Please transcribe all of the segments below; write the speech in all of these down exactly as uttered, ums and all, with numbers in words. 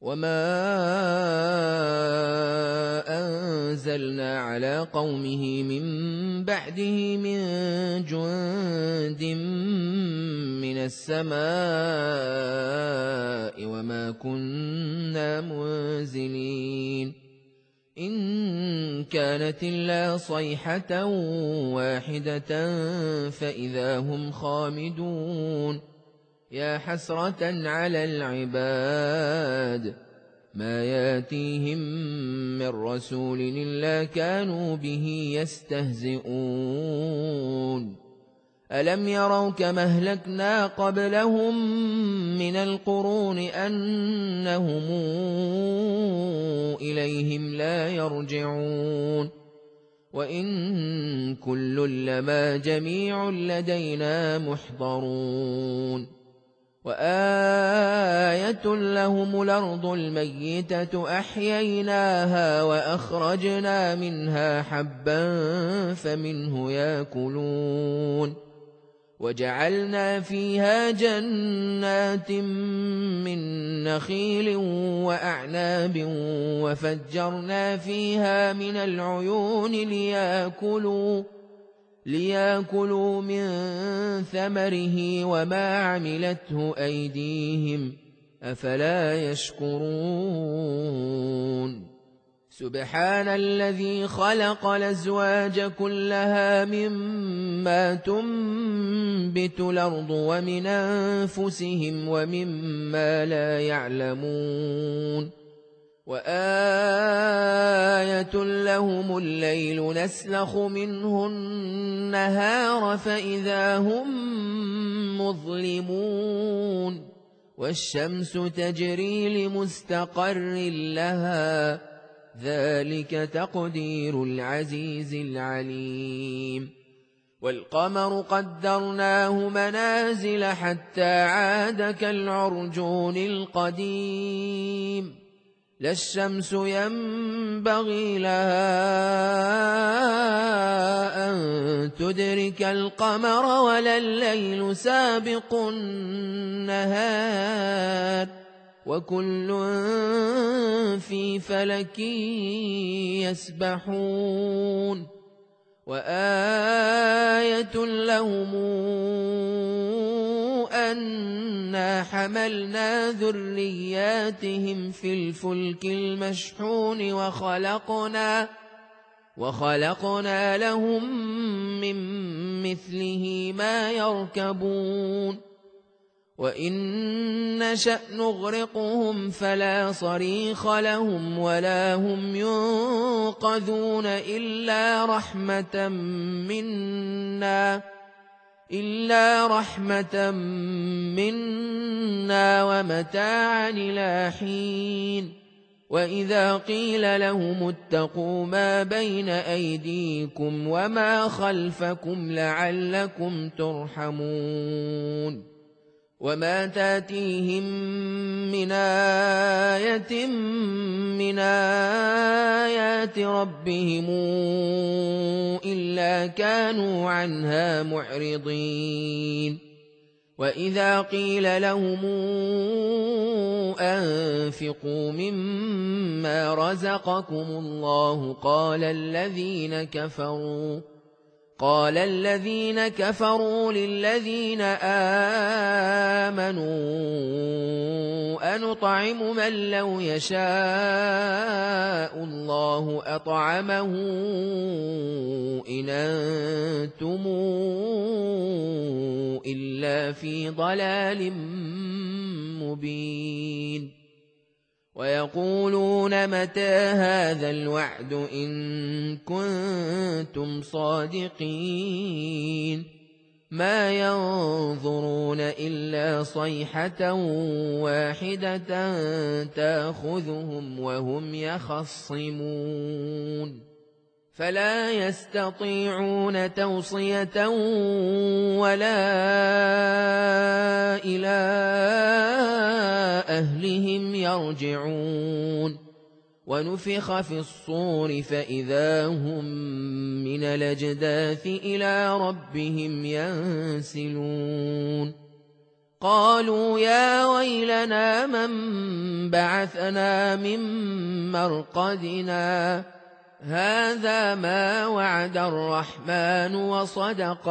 وما أنزلنا على قومه من بعده من جند من السماء وما كنا منزلين إن كانت إلا صيحة واحدة فإذا هم خامدون يا حسرة على العباد ما ياتيهم من رسول إلا كانوا به يستهزئون ألم يروا كما أهلكنا قبلهم من القرون أنهم إليهم لا يرجعون وإن كل لما جميع لدينا محضرون وآية لهم الأرض الميتة أحييناها وأخرجنا منها حبا فمنه يأكلون وجعلنا فيها جنات من نخيل وأعناب وفجرنا فيها من العيون ليأكلوا ليأكلوا من ثمره وما عملته أيديهم أفلا يشكرون سبحان الذي خلق الأزواج كلها مما تنبت الأرض ومن أنفسهم ومما لا يعلمون وآية لهم الليل نسلخ منه النهار فإذا هم مظلمون والشمس تجري لمستقر لها ذلك تقدير العزيز العليم والقمر قدرناه منازل حتى عاد كالعرجون القديم لا الشمس ينبغي لها أن تدرك القمر ولا الليل سابق النهار وكل في فلك يسبحون وآية لهم أنا حملنا ذرياتهم في الفلك المشحون وخلقنا وخلقنا لهم من مثله ما يركبون وإن نشأ نغرقهم فلا صريخ لهم ولا هم ينقذون إلا رحمة منا إلا رحمة منا ومتاعا إلى حين وإذا قيل لهم اتقوا ما بين أيديكم وما خلفكم لعلكم ترحمون وما تاتيهم من آية من آيات ربهم إلا كانوا عنها معرضين وإذا قيل لهم أنفقوا مما رزقكم الله قال الذين كفروا قال الذين كفروا للذين آمنوا أنطعم من لو يشاء الله أطعمه إن أنتم إلا في ضلال مبين ويقولون متى هذا الوعد إن كنتم صادقين ما ينظرون إلا صيحة واحدة تأخذهم وهم يخصمون فلا يستطيعون توصية ولا إلى أهلهم يرجعون ونفخ في الصور فإذا هم من الأجداث إلى ربهم ينسلون قالوا يا ويلنا من بعثنا من مرقدنا هذا ما وعد الرحمن وصدق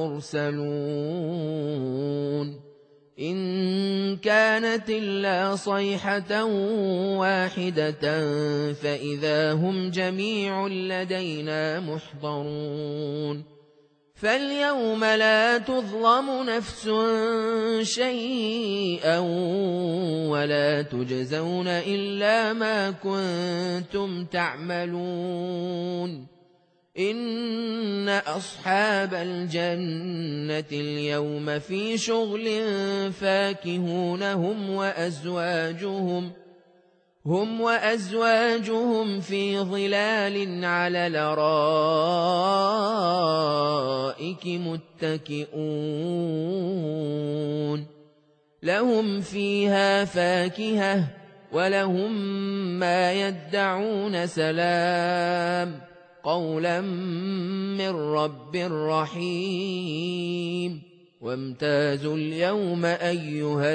المرسلون إن كانت إلا صيحة واحدة فإذا هم جميع لدينا محضرون فاليوم لا تظلم نفس شيئا ولا تجزون إلا ما كنتم تعملون إن أصحاب الجنة اليوم في شغل فاكهون هم وأزواجهم هم وأزواجهم في ظلال على الأرائك متكئون لهم فيها فاكهة ولهم ما يدعون سلام قولا من رب رحيم وامتازوا اليوم أيها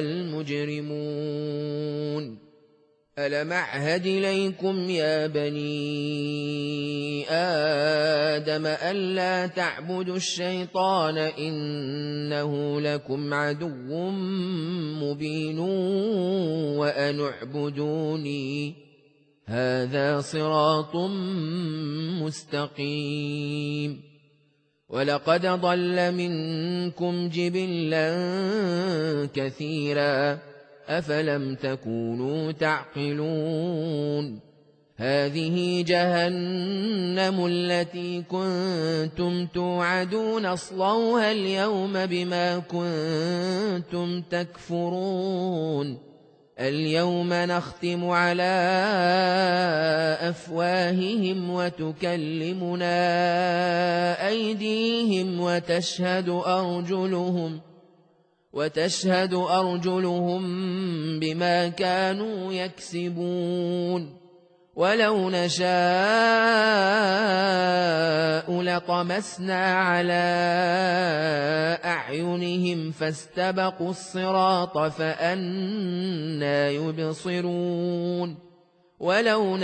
المجرمون ألم أعهد إليكم يا بني آدم ألا تعبدوا الشيطان إنه لكم عدو مبين وأن اعبدوني هذا صراط مستقيم ولقد ضل منكم جبلا كثيرا أفلم تكونوا تعقلون هذه جهنم التي كنتم توعدون اصلوها اليوم بما كنتم تكفرون اليوم نختم على أفواههم وتكلمنا أيديهم وتشهد أرجلهم وتشهد أرجلهم بما كانوا يكسبون ولو نشاء لطمسنا على أعينهم فاستبقوا الصراط فأنى يبصرون ولو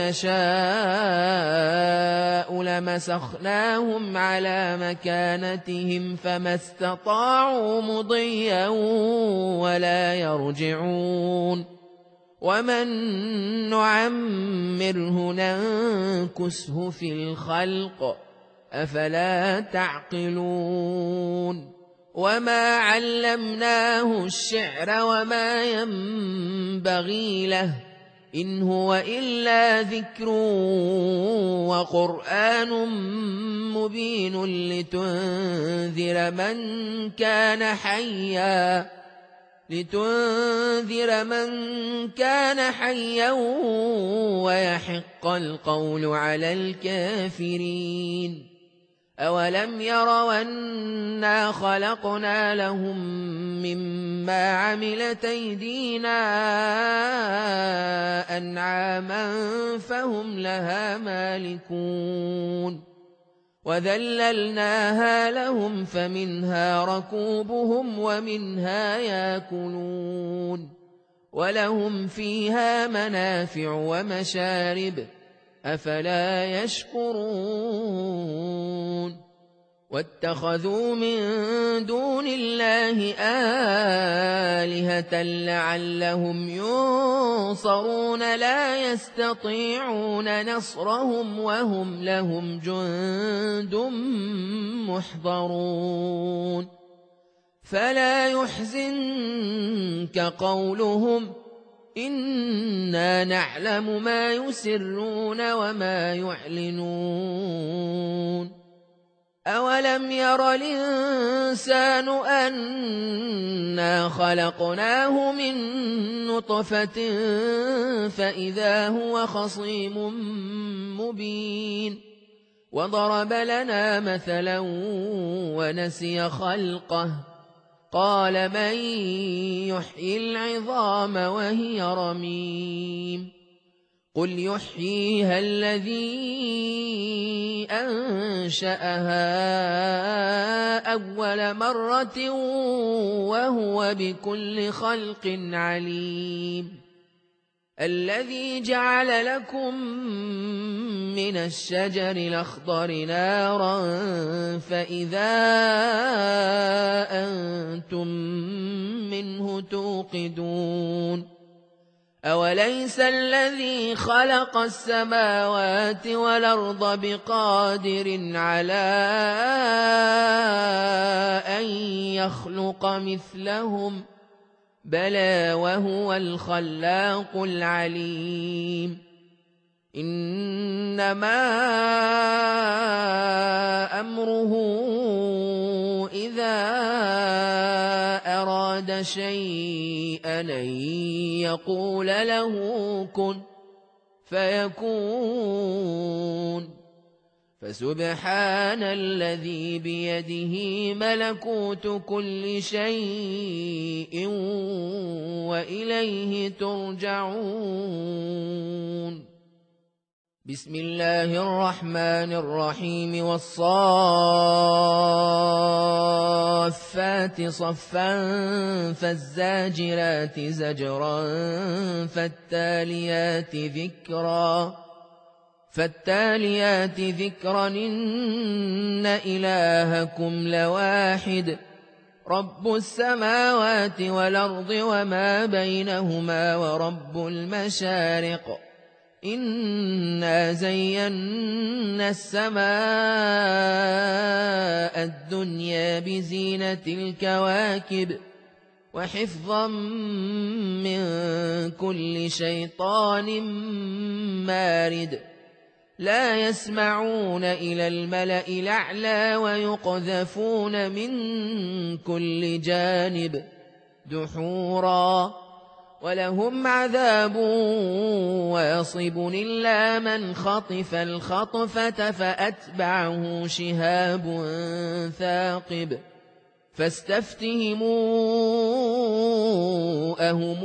نشاء لمسخناهم على مكانتهم فما استطاعوا مضيا ولا يرجعون ومن نعمره ننكسه في الخلق أفلا تعقلون وما علمناه الشعر وما ينبغي له إن هو إلا ذكر وقرآن مبين لتنذر من كان حيا لتنذر من كان حيا ويحق القول على الكافرين أولم يروا أنا خلقنا لهم مما عملت أيدينا أنعاما فهم لها مالكون وذللناها لهم فمنها ركوبهم ومنها ياكلون ولهم فيها منافع ومشارب أفلا يشكرون واتخذوا من دون الله آلهة لعلهم ينصرون لا يستطيعون نصرهم وهم لهم جند محضرون فلا يحزنك قولهم إنا نعلم ما يسرون وما يعلنون أولم ير الإنسان أنا خلقناه من نطفة فإذا هو خصيم مبين وضرب لنا مثلا ونسي خلقه قال من يحيي العظام وهي رميم قل يحييها الذي أنشأها أول مرة وهو بكل خلق عليم الذي جعل لكم من الشجر الأخضر نارا فإذا أنتم منه توقدون أوليس الذي خلق السماوات والأرض بقادر على أن يخلق مثلهم بلى وهو الخلاق العليم إنما أمره إذا أراد شيئا أن يقول له كن فيكون فسبحان الذي بيده ملكوت كل شيء وإليه ترجعون بسم الله الرحمن الرحيم والصافات صفا فالزاجرات زجرا فالتاليات ذكرا فالتاليات ذكرا إن إلهكم لواحد رب السماوات والأرض وما بينهما ورب المشارق إنا زينا السماء الدنيا بزينة الكواكب وحفظا من كل شيطان مارد لا يسمعون إلى الملأ الأعلى ويقذفون من كل جانب دحورا ولهم عذاب واصب إلا من خطف الخطفة فأتبعه شهاب ثاقب فاستفتهموا أهم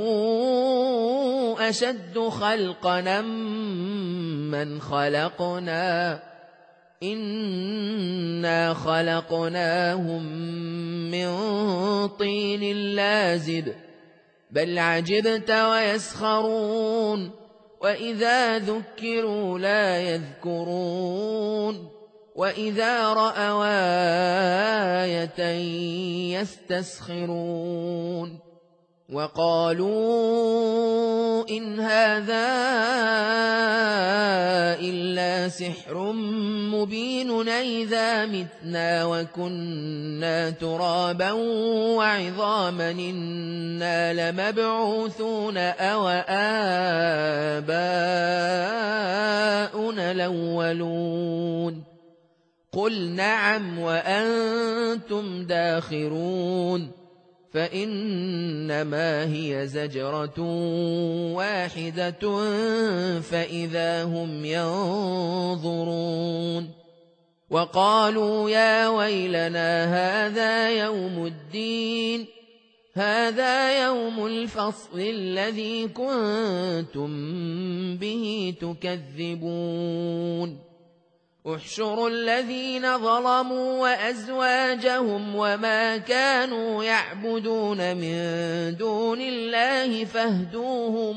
أشد خلقا من خلقنا إنا خلقناهم من طين لازب بل عجبت ويسخرون وإذا ذكروا لا يذكرون وإذا رأوا آية يستسخرون وقالوا إن هذا إلا سحر مبين أئذا متنا وكنا ترابا وعظاما إنا لمبعوثون أو آباؤنا الأولون قل نعم وأنتم داخرون فإنما هي زجرة واحدة فإذا هم ينظرون وقالوا يا ويلنا هذا يوم الدين هذا يوم الفصل الذي كنتم به تكذبون احشروا الذين ظلموا وأزواجهم وما كانوا يعبدون من دون الله فاهدوهم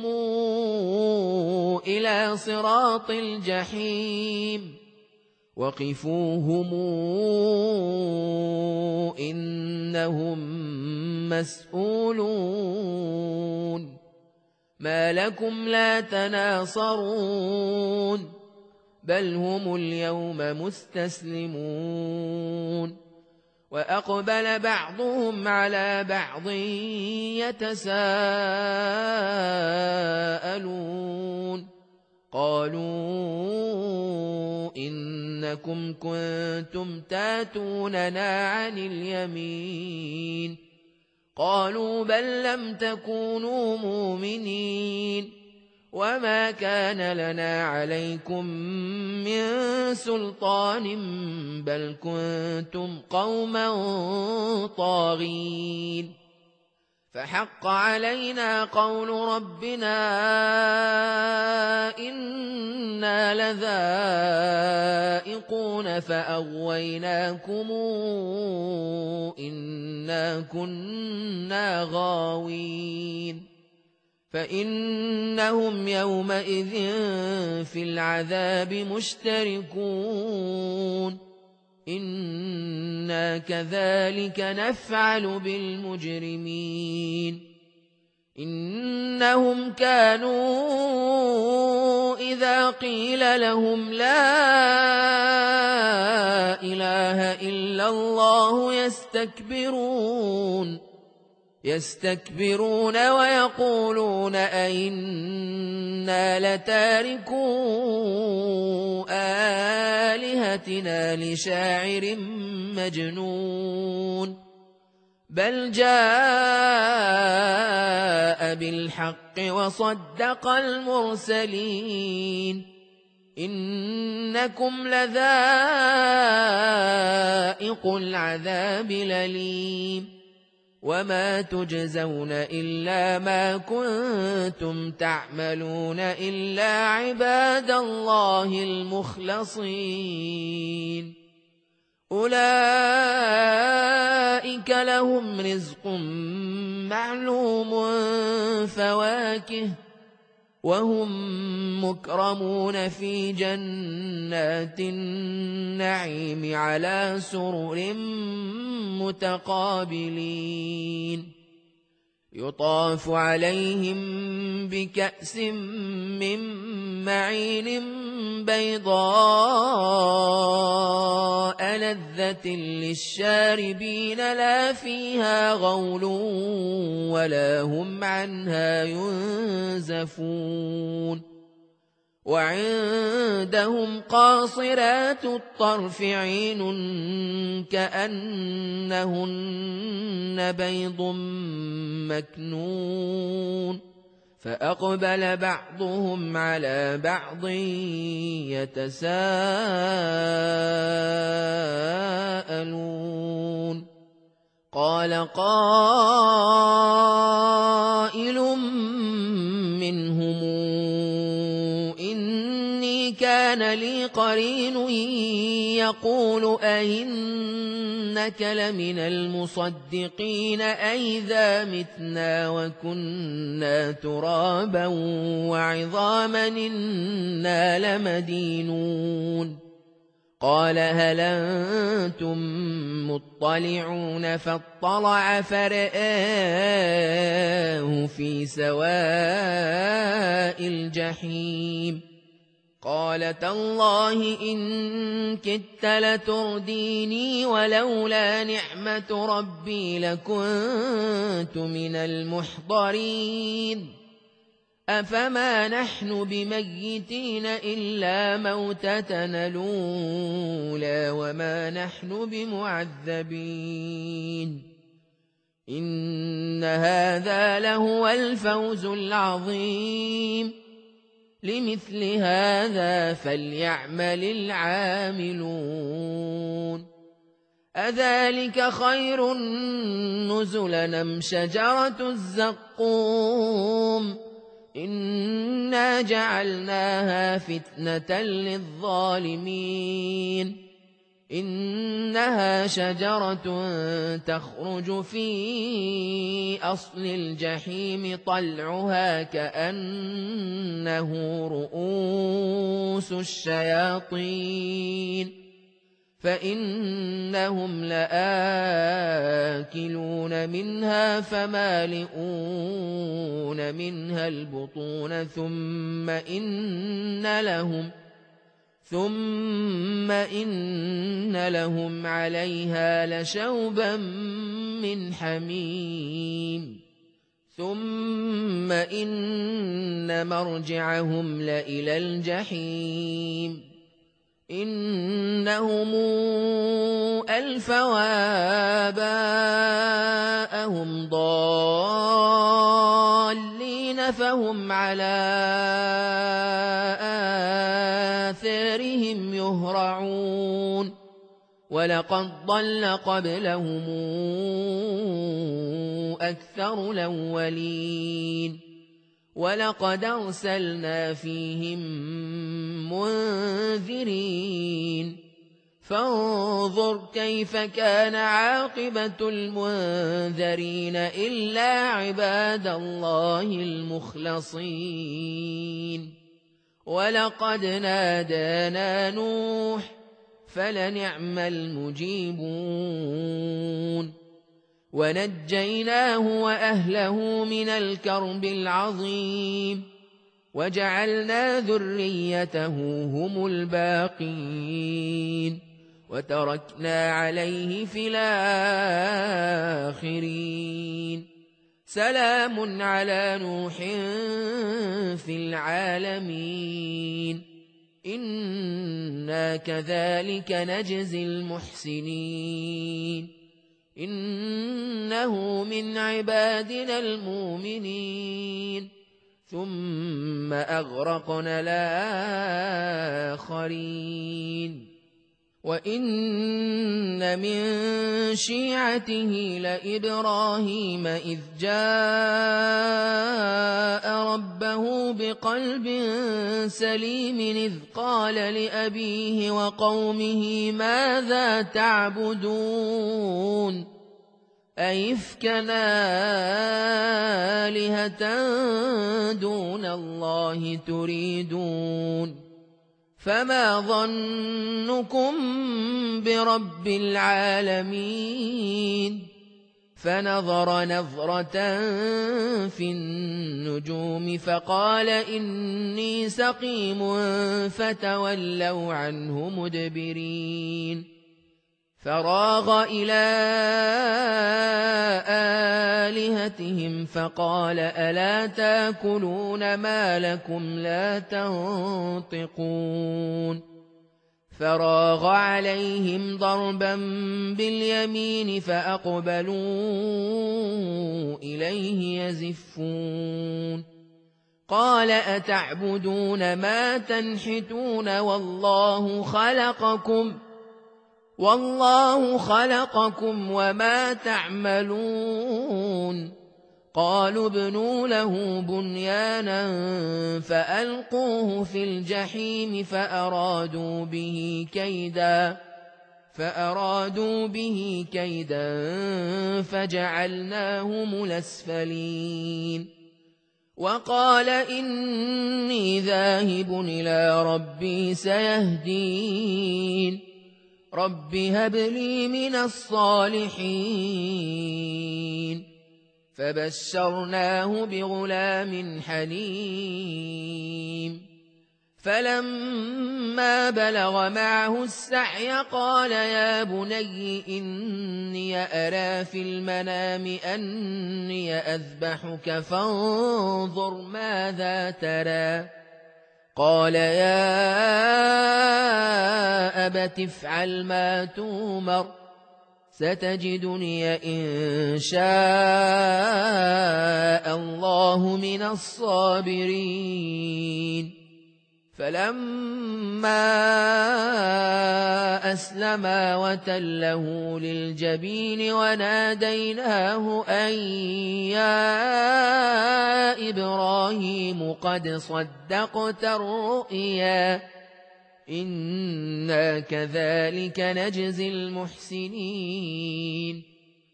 إلى صراط الجحيم وقفوهم إنهم مسؤولون ما لكم لا تناصرون بل هم اليوم مستسلمون وأقبل بعضهم على بعض يتساءلون قالوا إنكم كنتم تاتوننا عن اليمين قالوا بل لم تكونوا مؤمنين وما كان لنا عليكم من سلطان بل كنتم قوما طاغين فحق علينا قول ربنا إن لذائقون فأغويناكم إنا كنا غاوين فإنهم يومئذ في العذاب مشتركون إنا كذلك نفعل بالمجرمين إنهم كانوا إذا قيل لهم لا إله إلا الله يستكبرون يستكبرون ويقولون أئنا لتاركو آلهتنا لشاعر مجنون بل جاء بالحق وصدق المرسلين إنكم لذائق العذاب الأليم وما تجزون إلا ما كنتم تعملون إلا عباد الله المخلصين أولئك لهم رزق معلوم فواكه وهم مكرمون في جنات النعيم على سرر متقابلين يطاف عليهم بكأس من معين بيضاء لذة للشاربين لا فيها غول ولا هم عنها ينزفون وعندهم قاصرات الطرف عين كأنهن بيض مكنون فأقبل بعضهم على بعض يتساءلون قال قائل منهم إني كان لي قرين يقول أئنك لمن المصدقين أئذا متنا وكنا ترابا وعظاما إنا لمدينون قال هل أنتم مطلعون فاطلع فرآه في سواء الجحيم قال تالله إن كدت لترديني ولولا نعمة ربي لكنت من المحضرين أفما نحن بميتين إلا موتتنا الأولى وما نحن بمعذبين إن هذا لهو الفوز العظيم لمثل هذا فليعمل العاملون أذلك خير نزلا أم شجرة الزقوم إنا جعلناها فتنة للظالمين إنها شجرة تخرج في أصل الجحيم طلعها كأنه رؤوس الشياطين فإنهم لآكلون منها فمالئون منها البطون ثم إن لهم ثم إن لهم عليها لشوبا من حميم ثم إن مرجعهم لإلى الجحيم إنهم ألفوا آباءهم ضالين فهم على آثارهم يهرعون ولقد ضل قبلهم أكثر الأولين ولقد أرسلنا فيهم منذرين فانظر كيف كان عاقبة المنذرين إلا عباد الله المخلصين ولقد نادانا نوح فلنعم المجيبون ونجيناه وأهله من الكرب العظيم وجعلنا ذريته هم الباقين وتركنا عليه في الآخرين سلام على نوح في العالمين إنا كذلك نجزي المحسنين إنه من عبادنا المؤمنين ثم أغرقنا الآخرين وإن من شيعته لإبراهيم إذ جاء ربه بقلب سليم إذ قال لأبيه وقومه ماذا تعبدون أئفكا آلهة دون الله تريدون فما ظنكم برب العالمين فنظر نظرة في النجوم فقال إني سقيم فتولوا عنه مدبرين فراغ إلى آلهتهم فقال ألا تاكلون ما لكم لا تنطقون فراغ عليهم ضربا باليمين فأقبلوا إليه يزفون قال أتعبدون ما تنحتون والله خلقكم والله خلقكم وما تعملون قالوا ابنوا له بنيانا فألقوه في الجحيم فأرادوا به كيدا فأرادوا به كيدا فجعلناهم الأسفلين وقال إني ذاهب إلى ربي سيهدين رب هب لي من الصالحين فبشرناه بغلام حليم فلما بلغ معه السعي قال يا بني إني أرى في المنام أني أذبحك فانظر ماذا ترى قال يا أبت افعل ما تؤمر ستجدني إن شاء الله من الصابرين فلما أسلما وتله للجبين وناديناه أن يا إبراهيم قد صدقت الرؤيا إنا كذلك نجزي المحسنين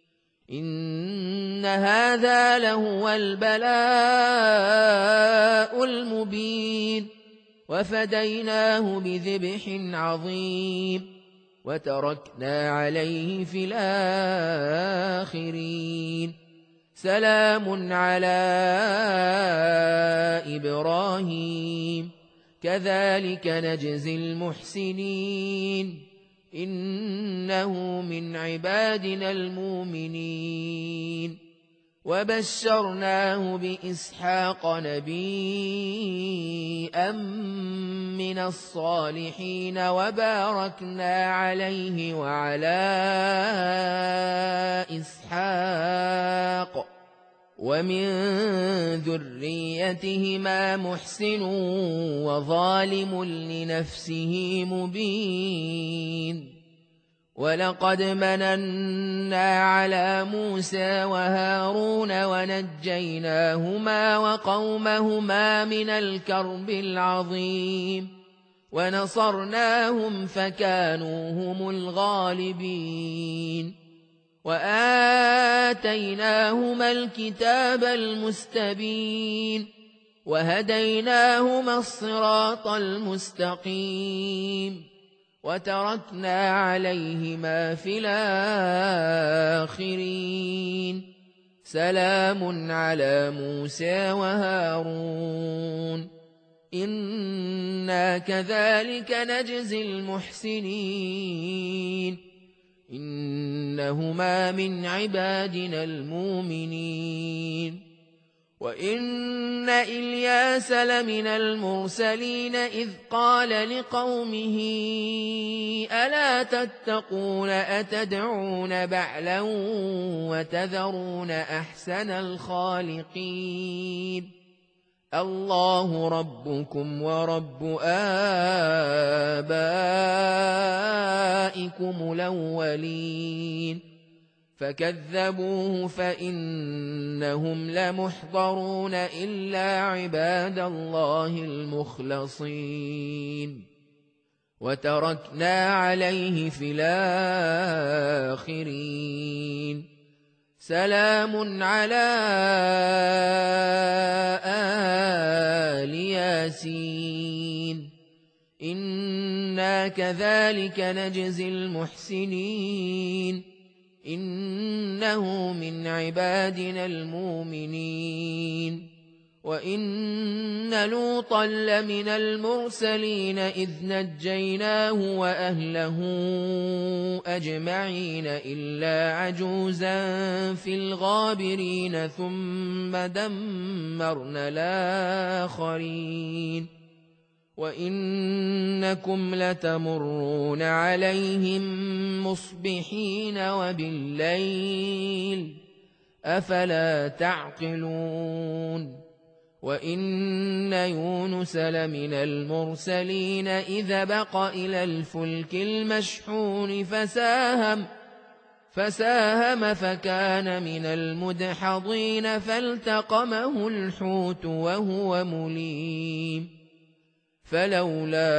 إن هذا لهو البلاء المبين وفديناه بذبح عظيم وتركنا عليه في الآخرين سلام على إبراهيم كذلك نجزي المحسنين إنه من عبادنا المؤمنين وبشرناه بإسحاق نبيا من الصالحين وباركنا عليه وعلى إسحاق ومن ذريتهما محسن وظالم لنفسه مبين ولقد مننا على موسى وهارون ونجيناهما وقومهما من الكرب العظيم ونصرناهم فكانوا هم الغالبين وآتيناهما الكتاب المستبين وهديناهما الصراط المستقيم وتركنا عليهما في الآخرين سلام على موسى وهارون إنا كذلك نجزي المحسنين إنهما من عبادنا المؤمنين وإن إلياس لمن المرسلين إذ قال لقومه ألا تتقون أتدعون بعلا وتذرون أحسن الخالقين الله ربكم ورب آبائكم الأولين فكذبوه فإنهم لمحضرون إلا عباد الله المخلصين وتركنا عليه في الآخرين سلام على آل ياسين إنا كذلك نجزي المحسنين إنه من عبادنا المؤمنين وإن لوطا لمن المرسلين إذ نجيناه وأهله أجمعين إلا عجوزا في الغابرين ثم دمرنا الآخرين وإنكم لتمرون عليهم مصبحين وبالليل أفلا تعقلون وإن يونس لمن المرسلين إذ بق إلى الفلك المشحون فساهم فساهم فكان من المدحضين فالتقمه الحوت وهو مليم فلولا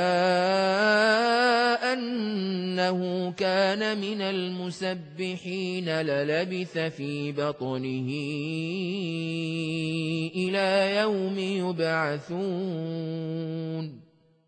أنه كان من المسبحين للبث في بطنه إلى يوم يبعثون